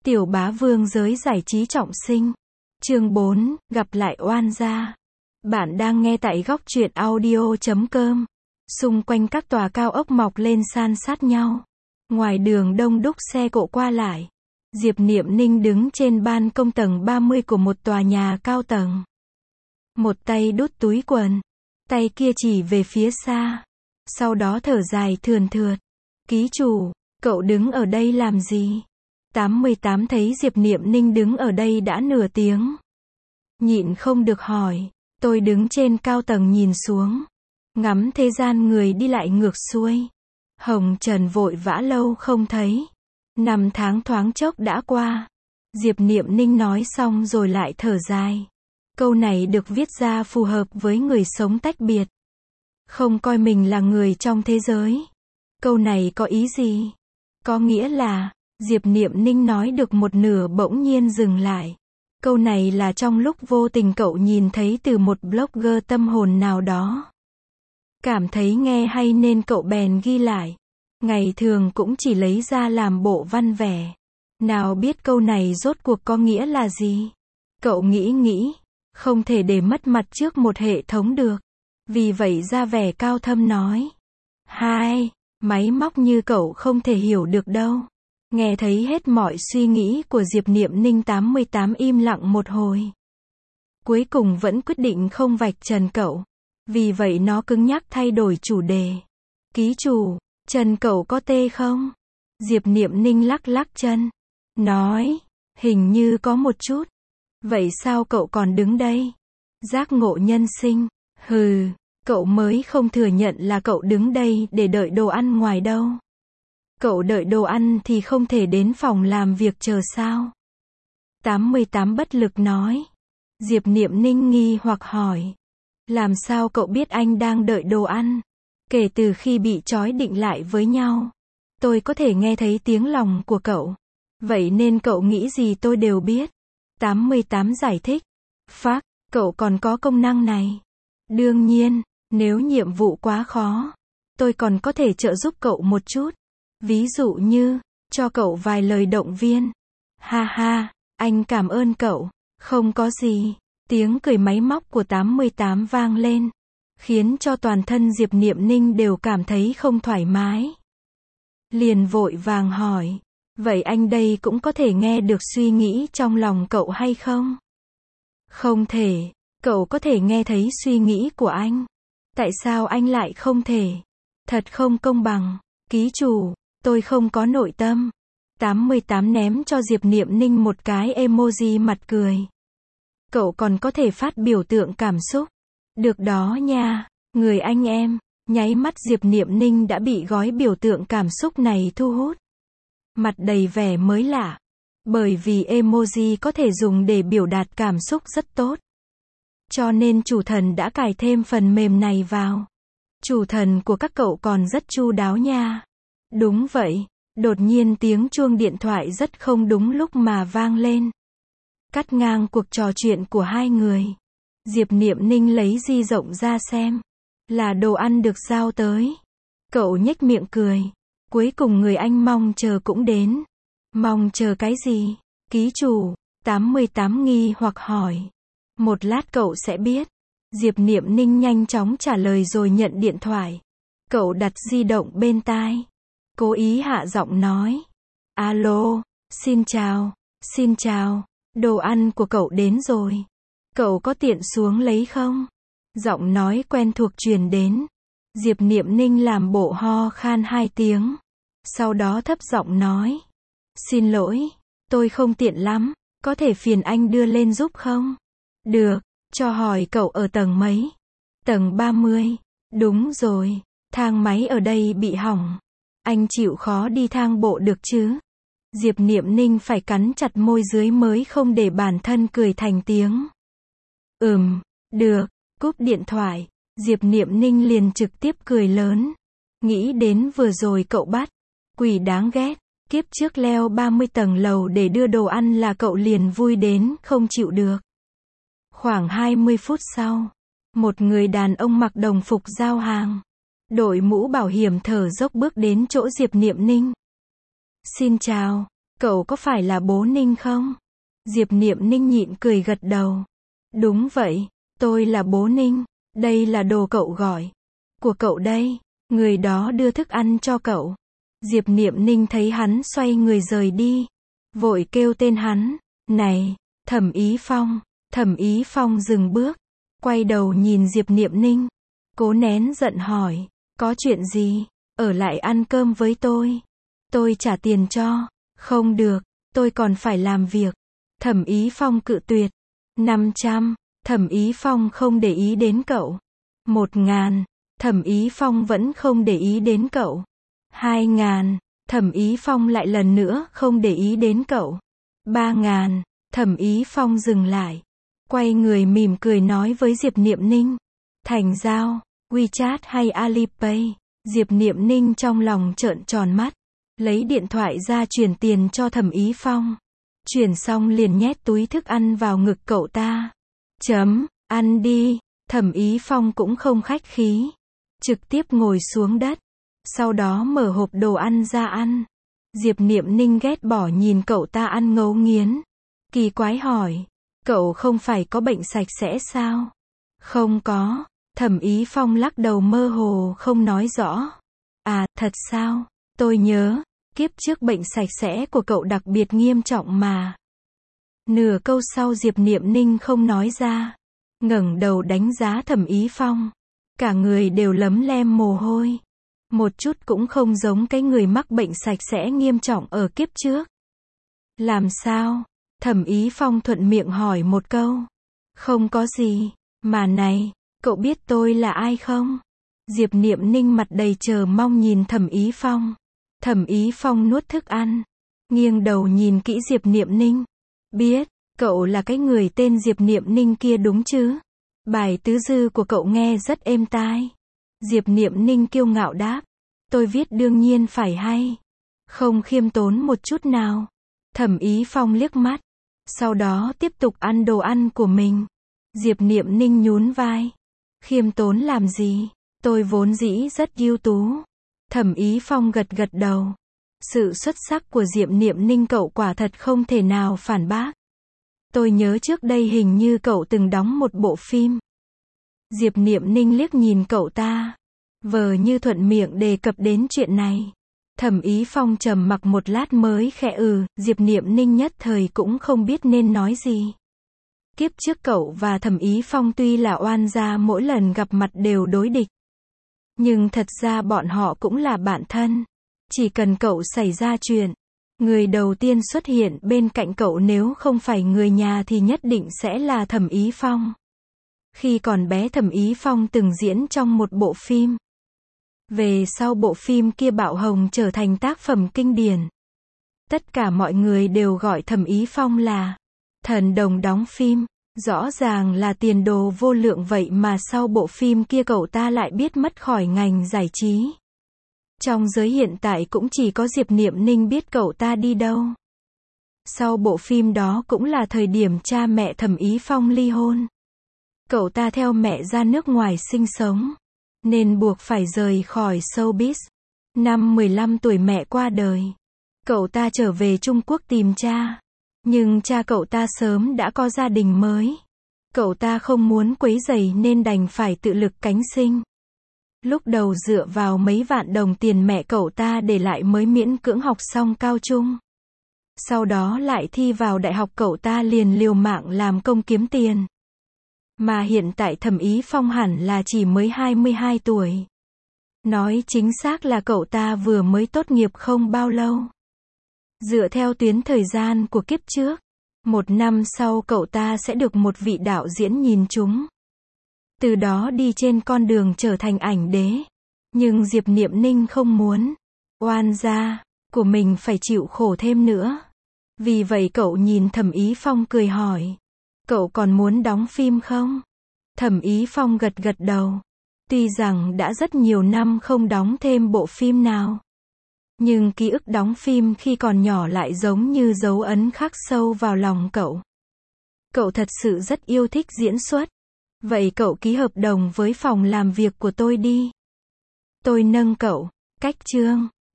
Tiểu bá vương giới giải trí trọng sinh. Chương 4, gặp lại oan gia. Bạn đang nghe tại góc truyện audio.com. Xung quanh các tòa cao ốc mọc lên san sát nhau. Ngoài đường đông đúc xe cộ qua lại. Diệp Niệm Ninh đứng trên ban công tầng 30 của một tòa nhà cao tầng. Một tay đút túi quần. Tay kia chỉ về phía xa. Sau đó thở dài thườn thượt. Ký chủ, cậu đứng ở đây làm gì? 88 thấy Diệp Niệm Ninh đứng ở đây đã nửa tiếng. Nhịn không được hỏi. Tôi đứng trên cao tầng nhìn xuống. Ngắm thế gian người đi lại ngược xuôi. Hồng trần vội vã lâu không thấy. 5 tháng thoáng chốc đã qua. Diệp Niệm Ninh nói xong rồi lại thở dài. Câu này được viết ra phù hợp với người sống tách biệt. Không coi mình là người trong thế giới. Câu này có ý gì? Có nghĩa là, Diệp Niệm Ninh nói được một nửa bỗng nhiên dừng lại. Câu này là trong lúc vô tình cậu nhìn thấy từ một blogger tâm hồn nào đó. Cảm thấy nghe hay nên cậu bèn ghi lại. Ngày thường cũng chỉ lấy ra làm bộ văn vẻ. Nào biết câu này rốt cuộc có nghĩa là gì? Cậu nghĩ, không thể để mất mặt trước một hệ thống được. Vì vậy ra vẻ cao thâm nói. Hai, máy móc như cậu không thể hiểu được đâu. Nghe thấy hết mọi suy nghĩ của Diệp Niệm Ninh 88 im lặng một hồi. Cuối cùng vẫn quyết định không vạch trần cậu. Vì vậy nó cứng nhắc thay đổi chủ đề. Ký chủ, chân cậu có tê không? Diệp Niệm Ninh lắc lắc chân. Nói, hình như có một chút. Vậy sao cậu còn đứng đây? Giác ngộ nhân sinh. Hừ, cậu mới không thừa nhận là cậu đứng đây để đợi đồ ăn ngoài đâu. Cậu đợi đồ ăn thì không thể đến phòng làm việc chờ sao? 88 bất lực nói. Diệp Niệm Ninh nghi hoặc hỏi. Làm sao cậu biết anh đang đợi đồ ăn? Kể từ khi bị trói định lại với nhau, tôi có thể nghe thấy tiếng lòng của cậu. Vậy nên cậu nghĩ gì tôi đều biết. 88 giải thích. Phác, cậu còn có công năng này. Đương nhiên, nếu nhiệm vụ quá khó, tôi còn có thể trợ giúp cậu một chút. Ví dụ như, cho cậu vài lời động viên. Ha ha, anh cảm ơn cậu. Không có gì. Tiếng cười máy móc của 88 vang lên, khiến cho toàn thân Diệp Niệm Ninh đều cảm thấy không thoải mái. Liền vội vàng hỏi, vậy anh đây cũng có thể nghe được suy nghĩ trong lòng cậu hay không? Không thể, cậu có thể nghe thấy suy nghĩ của anh. Tại sao anh lại không thể? Thật không công bằng. Ký chủ, tôi không có nội tâm. 88 ném cho Diệp Niệm Ninh một cái emoji mặt cười. Cậu còn có thể phát biểu tượng cảm xúc. Được đó nha, người anh em. Nháy mắt Diệp Niệm Ninh đã bị gói biểu tượng cảm xúc này thu hút. Mặt đầy vẻ mới lạ. Bởi vì emoji có thể dùng để biểu đạt cảm xúc rất tốt. Cho nên chủ thần đã cài thêm phần mềm này vào. Chủ thần của các cậu còn rất chu đáo nha. Đúng vậy, đột nhiên tiếng chuông điện thoại rất không đúng lúc mà vang lên. Cắt ngang cuộc trò chuyện của hai người. Diệp Niệm Ninh lấy di động ra xem. Là đồ ăn được giao tới. Cậu nhếch miệng cười. Cuối cùng người anh mong chờ cũng đến. Mong chờ cái gì? Ký chủ, 88 nghi hoặc hỏi. Một lát cậu sẽ biết. Diệp Niệm Ninh nhanh chóng trả lời rồi nhận điện thoại. Cậu đặt di động bên tai. Cố ý hạ giọng nói. Alo, xin chào, đồ ăn của cậu đến rồi. Cậu có tiện xuống lấy không? Giọng nói quen thuộc truyền đến. Diệp Niệm Ninh làm bộ ho khan 2 tiếng. Sau đó thấp giọng nói. Xin lỗi, tôi không tiện lắm, có thể phiền anh đưa lên giúp không? Được, cho hỏi cậu ở tầng mấy? Tầng 30. Đúng rồi, thang máy ở đây bị hỏng. Anh chịu khó đi thang bộ được chứ? Diệp Niệm Ninh phải cắn chặt môi dưới mới không để bản thân cười thành tiếng. Được, cúp điện thoại. Diệp Niệm Ninh liền trực tiếp cười lớn. Nghĩ đến vừa rồi cậu bắt. Quỷ đáng ghét. Kiếp trước leo 30 tầng lầu để đưa đồ ăn là cậu liền vui đến không chịu được. Khoảng 20 phút sau, một người đàn ông mặc đồng phục giao hàng, đội mũ bảo hiểm thở dốc bước đến chỗ Diệp Niệm Ninh. Xin chào, Cậu có phải là bố Ninh không? Diệp Niệm Ninh nhịn cười gật đầu. Đúng vậy, tôi là bố Ninh, đây là đồ cậu gọi. Của cậu đây, người đó đưa thức ăn cho cậu. Diệp Niệm Ninh thấy hắn xoay người rời đi, vội kêu tên hắn, này, Thẩm Ý Phong. Thẩm Ý Phong dừng bước, quay đầu nhìn Diệp Niệm Ninh, cố nén giận hỏi, có chuyện gì, ở lại ăn cơm với tôi trả tiền cho. Không được, tôi còn phải làm việc. Thẩm Ý Phong cự tuyệt. 500, Thẩm Ý Phong không để ý đến cậu. 1.000, Thẩm Ý Phong vẫn không để ý đến cậu. 2.000, Thẩm Ý Phong lại lần nữa không để ý đến cậu. 3.000, Thẩm Ý Phong dừng lại, quay người mỉm cười nói với Diệp Niệm Ninh, thành giao, WeChat hay Alipay? Diệp Niệm Ninh trong lòng trợn tròn mắt, lấy điện thoại ra chuyển tiền cho Thẩm Ý Phong. Chuyển xong liền nhét túi thức ăn vào ngực cậu ta. Ăn đi. Thẩm Ý Phong cũng không khách khí, trực tiếp ngồi xuống đất, sau đó mở hộp đồ ăn ra ăn. Diệp Niệm Ninh ghét bỏ nhìn cậu ta ăn ngấu nghiến, kỳ quái hỏi, cậu không phải có bệnh sạch sẽ sao? Không có. Thẩm Ý Phong lắc đầu mơ hồ không nói rõ. À, thật sao? Tôi nhớ, kiếp trước bệnh sạch sẽ của cậu đặc biệt nghiêm trọng mà. Nửa câu sau Diệp Niệm Ninh không nói ra, ngẩng đầu đánh giá Thẩm Ý Phong. Cả người đều lấm lem mồ hôi. Một chút cũng không giống cái người mắc bệnh sạch sẽ nghiêm trọng ở kiếp trước. Làm sao? Thẩm Ý Phong thuận miệng hỏi một câu. Không có gì. Mà này, cậu biết tôi là ai không? Diệp Niệm Ninh mặt đầy chờ mong nhìn Thẩm Ý Phong. Thẩm Ý Phong nuốt thức ăn, nghiêng đầu nhìn kỹ Diệp Niệm Ninh. Biết, cậu là cái người tên Diệp Niệm Ninh kia đúng chứ? Bài tứ dư của cậu nghe rất êm tai. Diệp Niệm Ninh kiêu ngạo đáp. Tôi viết đương nhiên phải hay. Không khiêm tốn một chút nào. Thẩm Ý Phong liếc mắt, sau đó tiếp tục ăn đồ ăn của mình. Diệp Niệm Ninh nhún vai. Khiêm tốn làm gì? Tôi vốn dĩ rất ưu tú. Thẩm Ý Phong gật gật đầu. Sự xuất sắc của Diệp Niệm Ninh cậu quả thật không thể nào phản bác. Tôi nhớ trước đây hình như cậu từng đóng một bộ phim. Diệp Niệm Ninh liếc nhìn cậu ta, vờ như thuận miệng đề cập đến chuyện này. Thẩm Ý Phong trầm mặc một lát mới khẽ Diệp Niệm Ninh nhất thời cũng không biết nên nói gì. Kiếp trước cậu và Thẩm Ý Phong tuy là oan gia mỗi lần gặp mặt đều đối địch, nhưng thật ra bọn họ cũng là bạn thân. Chỉ cần cậu xảy ra chuyện, người đầu tiên xuất hiện bên cạnh cậu nếu không phải người nhà thì nhất định sẽ là Thẩm Ý Phong. Khi còn bé Thẩm Ý Phong từng diễn trong một bộ phim. Về sau bộ phim kia bạo hồng trở thành tác phẩm kinh điển. Tất cả mọi người đều gọi Thẩm Ý Phong là thần đồng đóng phim. Rõ ràng là tiền đồ vô lượng vậy mà sau bộ phim kia cậu ta lại biết mất khỏi ngành giải trí. Trong giới hiện tại cũng chỉ có Diệp Niệm Ninh biết cậu ta đi đâu. Sau bộ phim đó cũng là thời điểm cha mẹ Thẩm Ý Phong ly hôn. Cậu ta theo mẹ ra nước ngoài sinh sống, nên buộc phải rời khỏi showbiz. Năm 15 tuổi mẹ qua đời. Cậu ta trở về Trung Quốc tìm cha. Nhưng cha cậu ta sớm đã có gia đình mới. Cậu ta không muốn quấy rầy nên đành phải tự lực cánh sinh. Lúc đầu dựa vào mấy vạn đồng tiền mẹ cậu ta để lại mới miễn cưỡng học xong cao trung. Sau đó lại thi vào đại học cậu ta liền liều mạng làm công kiếm tiền. Mà hiện tại Thẩm Ý Phong hẳn là chỉ mới 22 tuổi. Nói chính xác là cậu ta vừa mới tốt nghiệp không bao lâu. Dựa theo tuyến thời gian của kiếp trước, 1 năm sau cậu ta sẽ được một vị đạo diễn nhìn trúng. Từ đó đi trên con đường trở thành ảnh đế. Nhưng Diệp Niệm Ninh không muốn oan gia của mình phải chịu khổ thêm nữa. Vì vậy cậu nhìn Thẩm Ý Phong cười hỏi. Cậu còn muốn đóng phim không? Thẩm Ý Phong gật gật đầu. Tuy rằng đã rất nhiều năm không đóng thêm bộ phim nào, nhưng ký ức đóng phim khi còn nhỏ lại giống như dấu ấn khắc sâu vào lòng cậu. Cậu thật sự rất yêu thích diễn xuất. Vậy cậu ký hợp đồng với phòng làm việc của tôi đi. Tôi nâng cậu. Cách chương